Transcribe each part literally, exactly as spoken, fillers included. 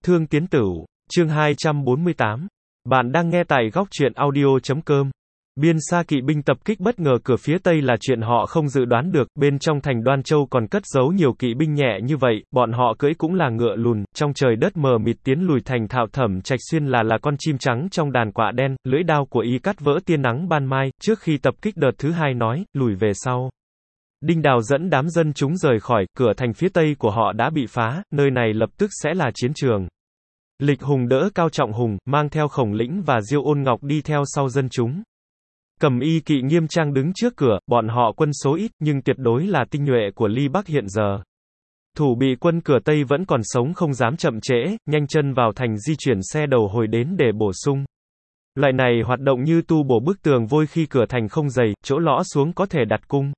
Thương Tiến Tửu, chương hai trăm bốn mươi tám. Bạn đang nghe tại góc truyện audio chấm com. Biên Sa kỵ binh tập kích bất ngờ cửa phía Tây là chuyện họ không dự đoán được, bên trong thành Đoan Châu còn cất giấu nhiều kỵ binh nhẹ như vậy, bọn họ cưỡi cũng là ngựa lùn, trong trời đất mờ mịt tiến lùi thành thạo. Thẩm Trạch Xuyên là là con chim trắng trong đàn quạ đen, lưỡi đao của y cắt vỡ tia nắng ban mai, trước khi tập kích đợt thứ hai nói, lùi về sau. Đinh Đào dẫn đám dân chúng rời khỏi, cửa thành phía Tây của họ đã bị phá, nơi này lập tức sẽ là chiến trường. Lịch Hùng đỡ Cao Trọng Hùng, mang theo Khổng Lĩnh và Diêu Ôn Ngọc đi theo sau dân chúng. Cầm Y kỵ nghiêm trang đứng trước cửa, bọn họ quân số ít, nhưng tuyệt đối là tinh nhuệ của Ly Bắc hiện giờ. Thủ bị quân cửa Tây vẫn còn sống không dám chậm trễ, nhanh chân vào thành di chuyển xe đầu hồi đến để bổ sung. Loại này hoạt động như tu bổ bức tường vôi khi cửa thành không dày, chỗ lõ xuống có thể đặt cung.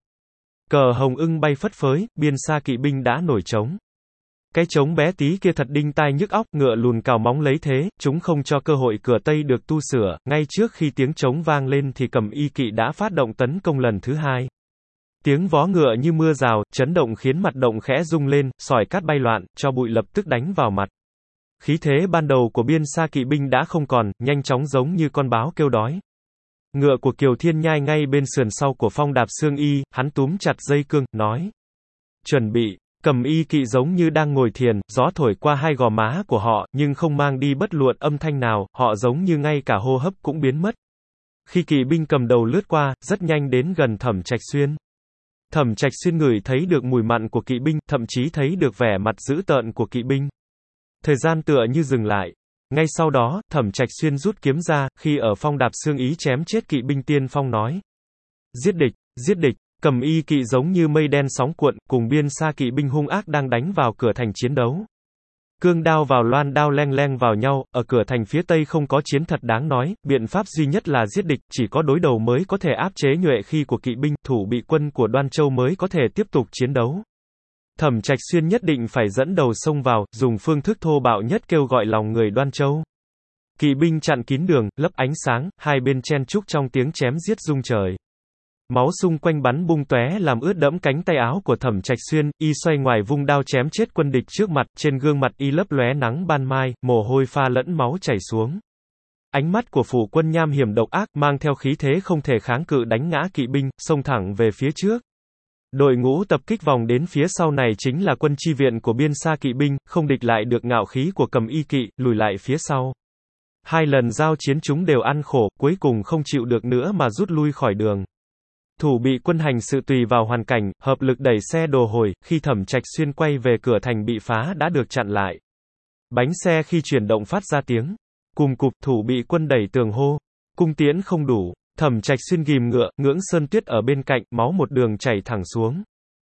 Cờ hồng ưng bay phất phới, Biên Sa kỵ binh đã nổi trống. Cái trống bé tí kia thật đinh tai nhức óc, ngựa lùn cào móng lấy thế, chúng không cho cơ hội cửa Tây được tu sửa, ngay trước khi tiếng trống vang lên thì Cầm Y kỵ đã phát động tấn công lần thứ hai. Tiếng vó ngựa như mưa rào, chấn động khiến mặt động khẽ rung lên, sỏi cát bay loạn, cho bụi lập tức đánh vào mặt. Khí thế ban đầu của Biên Sa kỵ binh đã không còn, nhanh chóng giống như con báo kêu đói. Ngựa của Kiều Thiên Nhai ngay bên sườn sau của Phong Đạp Xương Y, hắn túm chặt dây cương, nói. Chuẩn bị. Cầm Y kỵ giống như đang ngồi thiền, gió thổi qua hai gò má của họ, nhưng không mang đi bất luận âm thanh nào, họ giống như ngay cả hô hấp cũng biến mất. Khi kỵ binh cầm đầu lướt qua, rất nhanh đến gần Thẩm Trạch Xuyên. Thẩm Trạch Xuyên ngửi thấy được mùi mặn của kỵ binh, thậm chí thấy được vẻ mặt dữ tợn của kỵ binh. Thời gian tựa như dừng lại. Ngay sau đó, Thẩm Trạch Xuyên rút kiếm ra, khi ở Phong Đạp Xương Ý chém chết kỵ binh tiên phong nói. Giết địch, giết địch. Cầm Y kỵ giống như mây đen sóng cuộn, cùng Biên Sa kỵ binh hung ác đang đánh vào cửa thành chiến đấu. Cương đao vào loan đao leng leng vào nhau, ở cửa thành phía Tây không có chiến thật đáng nói, biện pháp duy nhất là giết địch, chỉ có đối đầu mới có thể áp chế nhuệ khi của kỵ binh, thủ bị quân của Đoan Châu mới có thể tiếp tục chiến đấu. Thẩm Trạch Xuyên nhất định phải dẫn đầu xông vào, dùng phương thức thô bạo nhất kêu gọi lòng người Đoan Châu. Kỵ binh chặn kín đường, lấp ánh sáng, hai bên chen chúc trong tiếng chém giết rung trời. Máu xung quanh bắn bung tóe làm ướt đẫm cánh tay áo của Thẩm Trạch Xuyên, y xoay ngoài vung đao chém chết quân địch trước mặt, trên gương mặt y lấp lóe nắng ban mai, mồ hôi pha lẫn máu chảy xuống. Ánh mắt của phủ quân nham hiểm độc ác, mang theo khí thế không thể kháng cự đánh ngã kỵ binh, xông thẳng về phía trước. Đội ngũ tập kích vòng đến phía sau này chính là quân chi viện của Biên Sa kỵ binh, không địch lại được ngạo khí của Cầm Y kỵ, lùi lại phía sau. Hai lần giao chiến chúng đều ăn khổ, cuối cùng không chịu được nữa mà rút lui khỏi đường. Thủ bị quân hành sự tùy vào hoàn cảnh, hợp lực đẩy xe đồ hồi, khi Thẩm Trạch Xuyên quay về cửa thành bị phá đã được chặn lại. Bánh xe khi chuyển động phát ra tiếng. Cùm cụp, thủ bị quân đẩy tường hô. Cung tiễn không đủ. Thẩm Trạch Xuyên ghim ngựa, Ngưỡng Sơn Tuyết ở bên cạnh, máu một đường chảy thẳng xuống.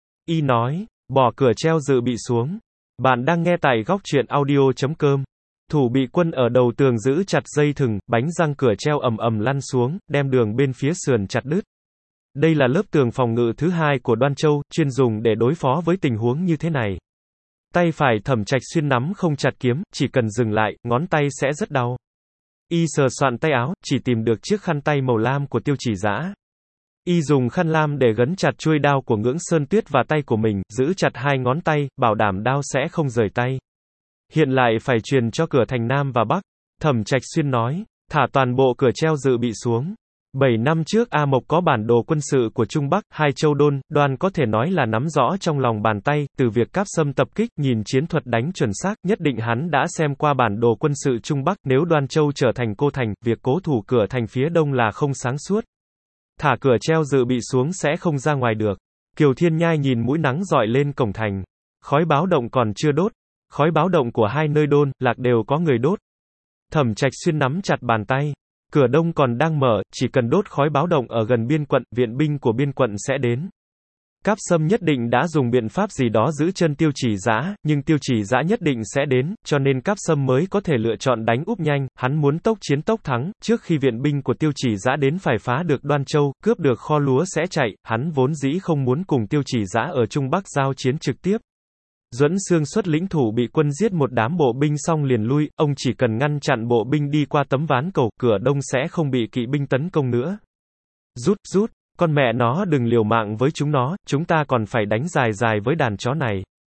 Y nói, bỏ cửa treo dự bị xuống. Bạn đang nghe tại góc truyện audio chấm com. Thủ bị quân ở đầu tường giữ chặt dây thừng, bánh răng cửa treo ầm ầm lăn xuống, đem đường bên phía sườn chặt đứt. Đây là lớp tường phòng ngự thứ hai của Đoan Châu, chuyên dùng để đối phó với tình huống như thế này. Tay phải Thẩm Trạch Xuyên nắm không chặt kiếm, chỉ cần dừng lại, ngón tay sẽ rất đau. Y sờ soạn tay áo, chỉ tìm được chiếc khăn tay màu lam của Tiêu Chỉ Dã. Y dùng khăn lam để gấn chặt chuôi đao của Ngưỡng Sơn Tuyết và tay của mình, giữ chặt hai ngón tay, bảo đảm đao sẽ không rời tay. Hiện lại phải truyền cho cửa thành Nam và Bắc. Thẩm Trạch Xuyên nói, thả toàn bộ cửa treo dự bị xuống. Bảy năm trước A Mộc có bản đồ quân sự của Trung Bắc, hai châu đôn, Đoan có thể nói là nắm rõ trong lòng bàn tay, từ việc Cáp Sâm tập kích, nhìn chiến thuật đánh chuẩn xác, nhất định hắn đã xem qua bản đồ quân sự Trung Bắc, nếu Đoan Châu trở thành cô thành, việc cố thủ cửa thành phía đông là không sáng suốt. Thả cửa treo dự bị xuống sẽ không ra ngoài được. Kiều Thiên Nhai nhìn mũi nắng rọi lên cổng thành. Khói báo động còn chưa đốt. Khói báo động của hai nơi đôn, lạc đều có người đốt. Thẩm Trạch Xuyên nắm chặt bàn tay. Cửa đông còn đang mở, chỉ cần đốt khói báo động ở gần biên quận, viện binh của biên quận sẽ đến. Cáp Sâm nhất định đã dùng biện pháp gì đó giữ chân Tiêu Chỉ Dã, nhưng Tiêu Chỉ Dã nhất định sẽ đến, cho nên Cáp Sâm mới có thể lựa chọn đánh úp nhanh, hắn muốn tốc chiến tốc thắng, trước khi viện binh của Tiêu Chỉ Dã đến phải phá được Đoan Châu, cướp được kho lúa sẽ chạy, hắn vốn dĩ không muốn cùng Tiêu Chỉ Dã ở Trung Bắc giao chiến trực tiếp. Duẫn Xương xuất lĩnh thủ bị quân giết một đám bộ binh xong liền lui, ông chỉ cần ngăn chặn bộ binh đi qua tấm ván cầu, cửa đông sẽ không bị kỵ binh tấn công nữa. Rút, rút, con mẹ nó đừng liều mạng với chúng nó, chúng ta còn phải đánh dài dài với đàn chó này.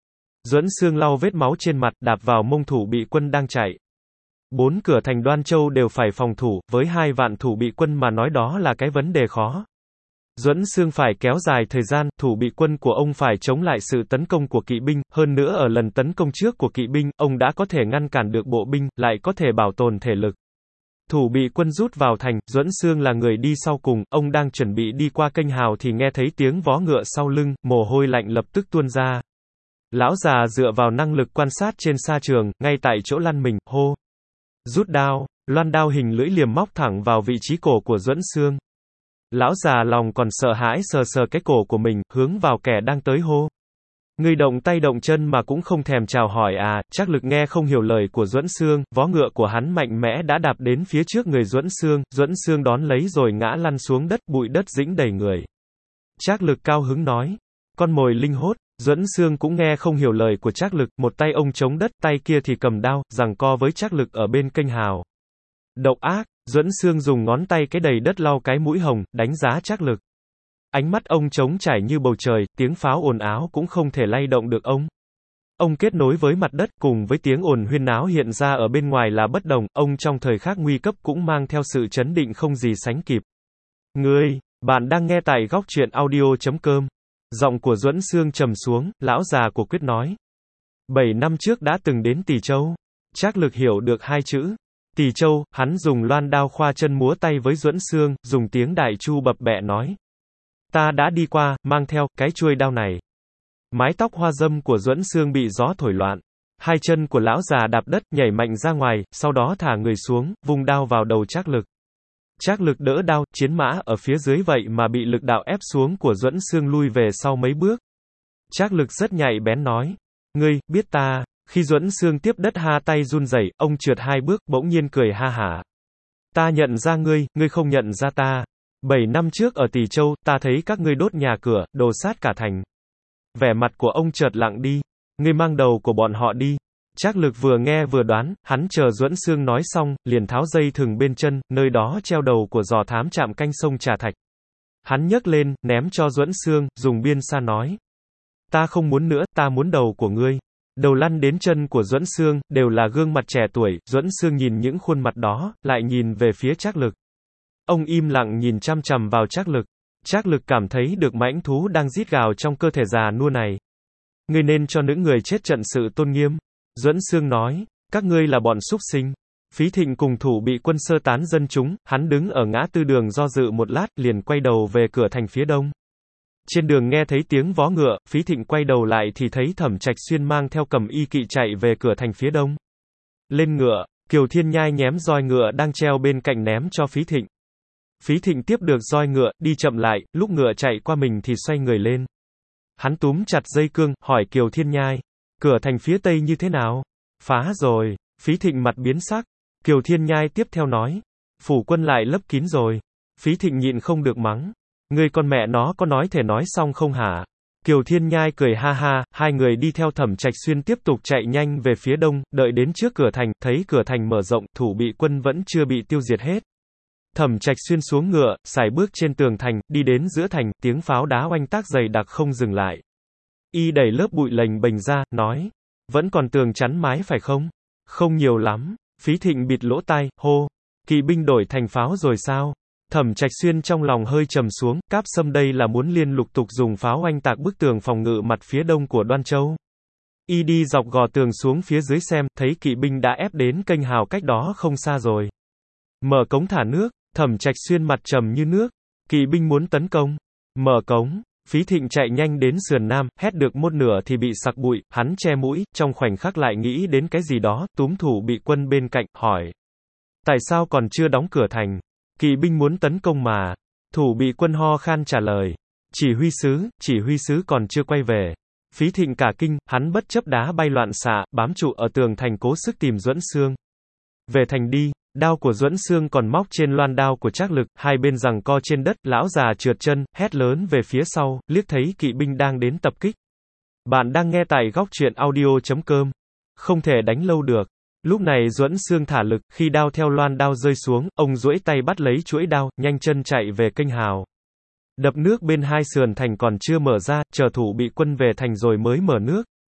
Duẫn Xương lau vết máu trên mặt, đạp vào mông thủ bị quân đang chạy. Bốn cửa thành Đoan Châu đều phải phòng thủ, với hai vạn thủ bị quân mà nói đó là cái vấn đề khó. Duẫn Xương phải kéo dài thời gian, thủ bị quân của ông phải chống lại sự tấn công của kỵ binh, hơn nữa ở lần tấn công trước của kỵ binh, ông đã có thể ngăn cản được bộ binh, lại có thể bảo tồn thể lực. Thủ bị quân rút vào thành, Duẫn Xương là người đi sau cùng, ông đang chuẩn bị đi qua kênh hào thì nghe thấy tiếng vó ngựa sau lưng, mồ hôi lạnh lập tức tuôn ra. Lão già dựa vào năng lực quan sát trên sa trường, ngay tại chỗ lăn mình, hô. Rút đao, loan đao hình lưỡi liềm móc thẳng vào vị trí cổ của Duẫn Xương. Lão già lòng còn sợ hãi sờ sờ cái cổ của mình, hướng vào kẻ đang tới hô. Người động tay động chân mà cũng không thèm chào hỏi à, Trác Lực nghe không hiểu lời của Duẫn Xương, vó ngựa của hắn mạnh mẽ đã đạp đến phía trước người Duẫn Xương, Duẫn Xương đón lấy rồi ngã lăn xuống đất, bụi đất dính đầy người. Trác Lực cao hứng nói, con mồi linh hốt. Duẫn Xương cũng nghe không hiểu lời của Trác Lực, một tay ông chống đất, tay kia thì cầm đao, giằng co với Trác Lực ở bên kênh hào. Độc ác, Duẫn Xương dùng ngón tay cái đầy đất lau cái mũi hồng, đánh giá Trác Lực. Ánh mắt ông trống trải như bầu trời, tiếng pháo ồn ào cũng không thể lay động được ông. Ông kết nối với mặt đất, cùng với tiếng ồn huyên náo hiện ra ở bên ngoài là bất đồng, ông trong thời khắc nguy cấp cũng mang theo sự chấn định không gì sánh kịp. Ngươi, bạn đang nghe tại góc truyện audio chấm com. Giọng của Duẫn Xương trầm xuống, lão già của Quyết nói. Bảy năm trước đã từng đến Tỳ Châu. Trác Lực hiểu được hai chữ. Tỳ Châu, hắn dùng loan đao khoa chân múa tay với Duẫn Xương, dùng tiếng Đại Chu bập bẹ nói. Ta đã đi qua, mang theo, cái chuôi đao này. Mái tóc hoa dâm của Duẫn Xương bị gió thổi loạn. Hai chân của lão già đạp đất, nhảy mạnh ra ngoài, sau đó thả người xuống, vung đao vào đầu Trác Lực. Trác Lực đỡ đao, chiến mã ở phía dưới vậy mà bị lực đạo ép xuống của Duẫn Xương lui về sau mấy bước. Trác Lực rất nhạy bén nói. Ngươi, biết ta. Khi Duẫn Xương tiếp đất ha tay run rẩy, ông trượt hai bước, bỗng nhiên cười ha hả. Ta nhận ra ngươi, ngươi không nhận ra ta. Bảy năm trước ở Tỳ Châu, ta thấy các ngươi đốt nhà cửa, đồ sát cả thành. Vẻ mặt của ông chợt lặng đi. Ngươi mang đầu của bọn họ đi. Trác Lực vừa nghe vừa đoán, hắn chờ Duẫn Xương nói xong, liền tháo dây thừng bên chân, nơi đó treo đầu của giò thám trạm canh sông Trà Thạch. Hắn nhấc lên, ném cho Duẫn Xương, dùng biên sa nói. Ta không muốn nữa, ta muốn đầu của ngươi. Đầu lăn đến chân của Duẫn Xương, đều là gương mặt trẻ tuổi, Duẫn Xương nhìn những khuôn mặt đó, lại nhìn về phía Trác Lực. Ông im lặng nhìn chăm chằm vào Trác Lực. Trác Lực cảm thấy được mãnh thú đang rít gào trong cơ thể già nua này. Ngươi nên cho những người chết trận sự tôn nghiêm. Duẫn Xương nói, các ngươi là bọn súc sinh. Phí Thịnh cùng thủ bị quân sơ tán dân chúng, hắn đứng ở ngã tư đường do dự một lát, liền quay đầu về cửa thành phía đông. Trên đường nghe thấy tiếng vó ngựa, Phí Thịnh quay đầu lại thì thấy Thẩm Trạch Xuyên mang theo cầm y kỵ chạy về cửa thành phía đông. Lên ngựa, Kiều Thiên Nhai nhém roi ngựa đang treo bên cạnh ném cho Phí Thịnh. Phí Thịnh tiếp được roi ngựa, đi chậm lại, lúc ngựa chạy qua mình thì xoay người lên. Hắn túm chặt dây cương, hỏi Kiều Thiên Nhai. Cửa thành phía tây như thế nào? Phá rồi. Phí Thịnh mặt biến sắc. Kiều Thiên Nhai tiếp theo nói. Phủ quân lại lấp kín rồi. Phí Thịnh nhịn không được mắng. Ngươi con mẹ nó có nói thể nói xong không hả? Kiều Thiên Nhai cười ha ha, hai người đi theo Thẩm Trạch Xuyên tiếp tục chạy nhanh về phía đông, đợi đến trước cửa thành, thấy cửa thành mở rộng, thủ bị quân vẫn chưa bị tiêu diệt hết. Thẩm Trạch Xuyên xuống ngựa, sải bước trên tường thành, đi đến giữa thành, tiếng pháo đá oanh tác dày đặc không dừng lại. Y đẩy lớp bụi lềnh bềnh ra, nói, vẫn còn tường chắn mái phải không? Không nhiều lắm. Phí Thịnh bịt lỗ tai, hô, kỵ binh đổi thành pháo rồi sao? Thẩm Trạch Xuyên trong lòng hơi trầm xuống, Cáp Sâm đây là muốn liên lục tục dùng pháo oanh tạc bức tường phòng ngự mặt phía đông của Đoan Châu. Y đi dọc gò tường xuống phía dưới xem, thấy kỵ binh đã ép đến kênh hào cách đó không xa rồi. Mở cống thả nước. Thẩm Trạch Xuyên mặt trầm như nước. Kỵ binh muốn tấn công. Mở cống. Phí Thịnh chạy nhanh đến sườn nam, hét được một nửa thì bị sặc bụi, hắn che mũi, trong khoảnh khắc lại nghĩ đến cái gì đó, túm thủ bị quân bên cạnh, hỏi. Tại sao còn chưa đóng cửa thành? Kỵ binh muốn tấn công mà. Thủ bị quân ho khan trả lời. Chỉ huy sứ, chỉ huy sứ còn chưa quay về. Phí Thịnh cả kinh, hắn bất chấp đá bay loạn xạ, bám trụ ở tường thành cố sức tìm Duẫn Xương. Về thành đi. Đao của Duẫn Xương còn móc trên loan đao của Trác Lực, hai bên giằng co trên đất, lão già trượt chân, hét lớn về phía sau, liếc thấy kỵ binh đang đến tập kích. Bạn đang nghe tại góc truyện audio chấm com. Không thể đánh lâu được. Lúc này Duẫn Xương thả lực, khi đao theo loan đao rơi xuống, ông duỗi tay bắt lấy chuỗi đao, nhanh chân chạy về kênh hào. Đập nước bên hai sườn thành còn chưa mở ra, chờ thủ bị quân về thành rồi mới mở nước.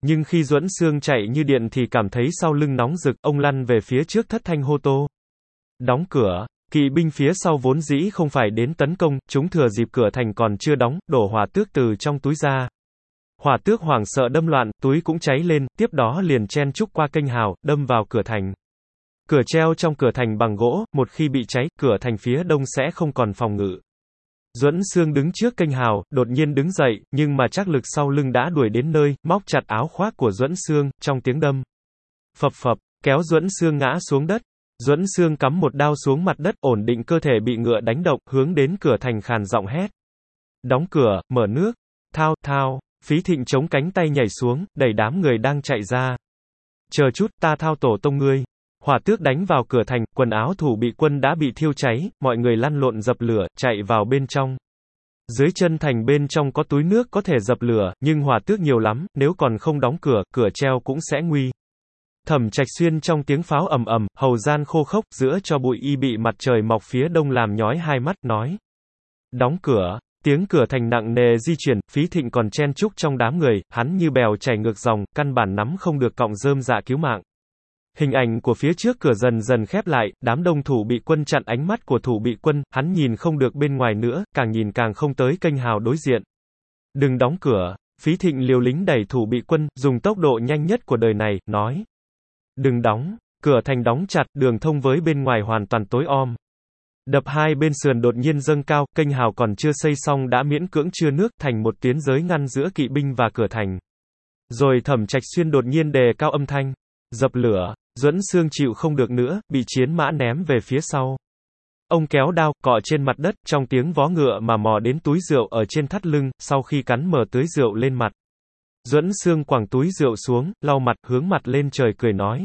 Nhưng khi Duẫn Xương chạy như điện thì cảm thấy sau lưng nóng rực, ông lăn về phía trước thất thanh hô to. Đóng cửa. Kỵ binh phía sau vốn dĩ không phải đến tấn công, chúng thừa dịp cửa thành còn chưa đóng, đổ hỏa tước từ trong túi ra. Hỏa tước hoảng sợ đâm loạn, túi cũng cháy lên, tiếp đó liền chen chúc qua kênh hào, đâm vào cửa thành. Cửa treo trong cửa thành bằng gỗ, một khi bị cháy, cửa thành phía đông sẽ không còn phòng ngự. Duẫn Xương đứng trước kênh hào, đột nhiên đứng dậy, nhưng mà Trác Lực sau lưng đã đuổi đến nơi, móc chặt áo khoác của Duẫn Xương, trong tiếng đâm. Phập phập, kéo Duẫn Xương ngã xuống đất. Duẫn Xương cắm một đao xuống mặt đất, ổn định cơ thể bị ngựa đánh động, hướng đến cửa thành khàn giọng hét. Đóng cửa, mở nước. Thao, thao, Phí Thịnh chống cánh tay nhảy xuống, đẩy đám người đang chạy ra. Chờ chút, ta thao tổ tông ngươi. Hỏa tước đánh vào cửa thành, quần áo thủ bị quân đã bị thiêu cháy, mọi người lăn lộn dập lửa, chạy vào bên trong. Dưới chân thành bên trong có túi nước có thể dập lửa, nhưng hỏa tước nhiều lắm, nếu còn không đóng cửa, cửa treo cũng sẽ nguy. Thẩm Trạch Xuyên trong tiếng pháo ầm ầm, hầu gian khô khốc, giữa cho bụi y bị mặt trời mọc phía đông làm nhói hai mắt, nói. Đóng cửa. Tiếng cửa thành nặng nề di chuyển, Phí Thịnh còn chen chúc trong đám người, hắn như bèo chảy ngược dòng, căn bản nắm không được cọng rơm dạ cứu mạng. Hình ảnh của phía trước cửa dần dần khép lại, đám đông thủ bị quân chặn ánh mắt của thủ bị quân, hắn nhìn không được bên ngoài nữa, càng nhìn càng không tới kênh hào đối diện. Đừng đóng cửa. Phí Thịnh liều lính đẩy thủ bị quân, dùng tốc độ nhanh nhất của đời này, nói. Đừng đóng. Cửa thành đóng chặt, đường thông với bên ngoài hoàn toàn tối om. Đập hai bên sườn đột nhiên dâng cao, kênh hào còn chưa xây xong đã miễn cưỡng chứa nước, thành một tuyến giới ngăn giữa kỵ binh và cửa thành. Rồi Thẩm Trạch Xuyên đột nhiên đề cao âm thanh. Dập lửa. Duẫn Xương chịu không được nữa, bị chiến mã ném về phía sau. Ông kéo đao, cọ trên mặt đất, trong tiếng vó ngựa mà mò đến túi rượu ở trên thắt lưng, sau khi cắn mở tưới rượu lên mặt. Duẫn Xương quẳng túi rượu xuống, lau mặt, hướng mặt lên trời cười nói.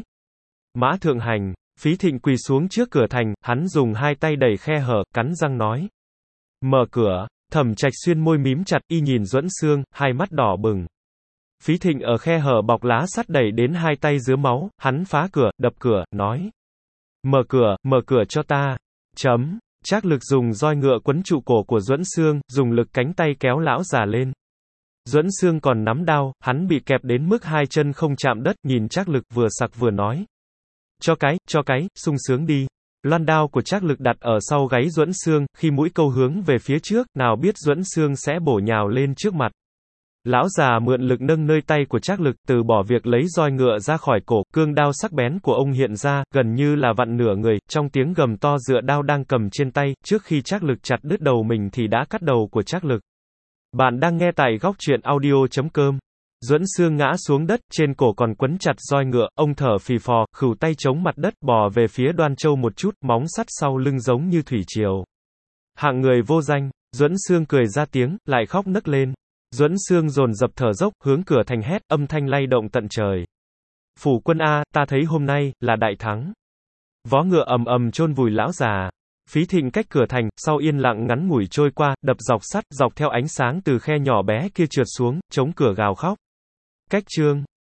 Mã thượng hành. Phí Thịnh quỳ xuống trước cửa thành, hắn dùng hai tay đẩy khe hở, cắn răng nói. Mở cửa. Thẩm Trạch Xuyên môi mím chặt, y nhìn Duẫn Xương, hai mắt đỏ bừng. Phí Thịnh ở khe hở bọc lá sắt đẩy đến hai tay dứa máu, hắn phá cửa, đập cửa, nói. Mở cửa, mở cửa cho ta. Chấm. Trác Lực dùng roi ngựa quấn trụ cổ của Duẫn Xương, dùng lực cánh tay kéo lão già lên. Duẫn Xương còn nắm đao, hắn bị kẹp đến mức hai chân không chạm đất, nhìn Trác Lực vừa sặc vừa nói. Cho cái, cho cái, sung sướng đi. Loan đao của Trác Lực đặt ở sau gáy Duẫn Xương, khi mũi câu hướng về phía trước, nào biết Duẫn Xương sẽ bổ nhào lên trước mặt. Lão già mượn lực nâng nơi tay của Trác Lực, từ bỏ việc lấy roi ngựa ra khỏi cổ, cương đao sắc bén của ông hiện ra, gần như là vặn nửa người, trong tiếng gầm to dựa đao đang cầm trên tay, trước khi Trác Lực chặt đứt đầu mình thì đã cắt đầu của Trác Lực. Bạn đang nghe tại góc truyện audio chấm com. Duẫn Xương ngã xuống đất, trên cổ còn quấn chặt roi ngựa, ông thở phì phò, khửu tay chống mặt đất, bò về phía Đoan Châu một chút, móng sắt sau lưng giống như thủy triều. Hạng người vô danh. Duẫn Xương cười ra tiếng, lại khóc nấc lên. Duẫn Xương dồn dập thở dốc, hướng cửa thành hét, âm thanh lay động tận trời. Phủ quân a, ta thấy hôm nay là đại thắng. Vó ngựa ầm ầm chôn vùi lão già. Phí Thịnh cách cửa thành, sau yên lặng ngắn ngủi trôi qua, đập dọc sắt, dọc theo ánh sáng từ khe nhỏ bé kia trượt xuống, chống cửa gào khóc. Cách chương